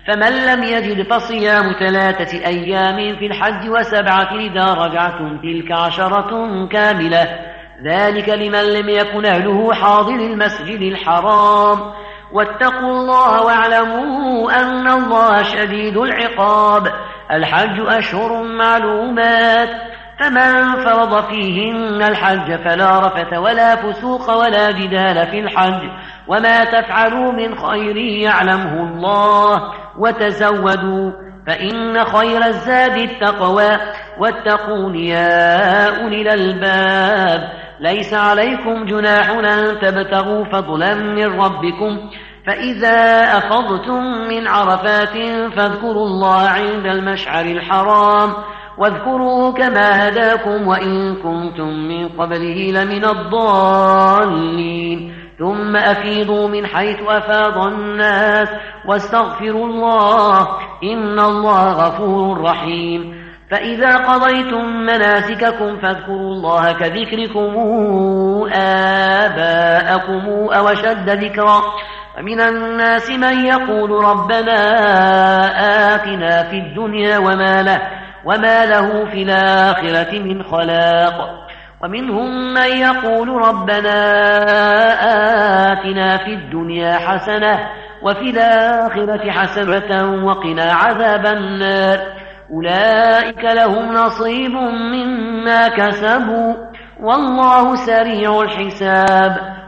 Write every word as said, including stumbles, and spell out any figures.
فمن لم يجد فصيام ثلاثة أيام في الحج وسبعة إذا رجعتم تلك عشرة كاملة ذلك لمن لم يكن أهله حاضر المسجد الحرام واتقوا الله واعلموا أن الله شديد العقاب. الحج أشهر معلومات فمن فرض فيهن الحج فلا رفث ولا فسوق ولا جدال في الحج وما تفعلوا من خير يعلمه الله وتزودوا فإن خير الزاد التقوى واتقون يا أولي الألباب. ليس عليكم جناح أن تبتغوا فضلا من ربكم فإذا أفضتم من عرفات فاذكروا الله عند المشعر الحرام واذكروه كما هداكم وإن كنتم من قبله لمن الضالين ثم أفيضوا من حيث أفاض الناس واستغفروا الله إن الله غفور رحيم. فإذا قضيتم مناسككم فاذكروا الله كذكركم آباءكم أو أشد ذكرا ومن الناس من يقول ربنا آتنا في الدنيا وما له, وما له في الآخرة من خلاق ومنهم من يقول ربنا آتنا في الدنيا حسنة وفي الآخرة حسنة وقنا عذاب النار أولئك لهم نصيب مما كسبوا والله سريع الحساب.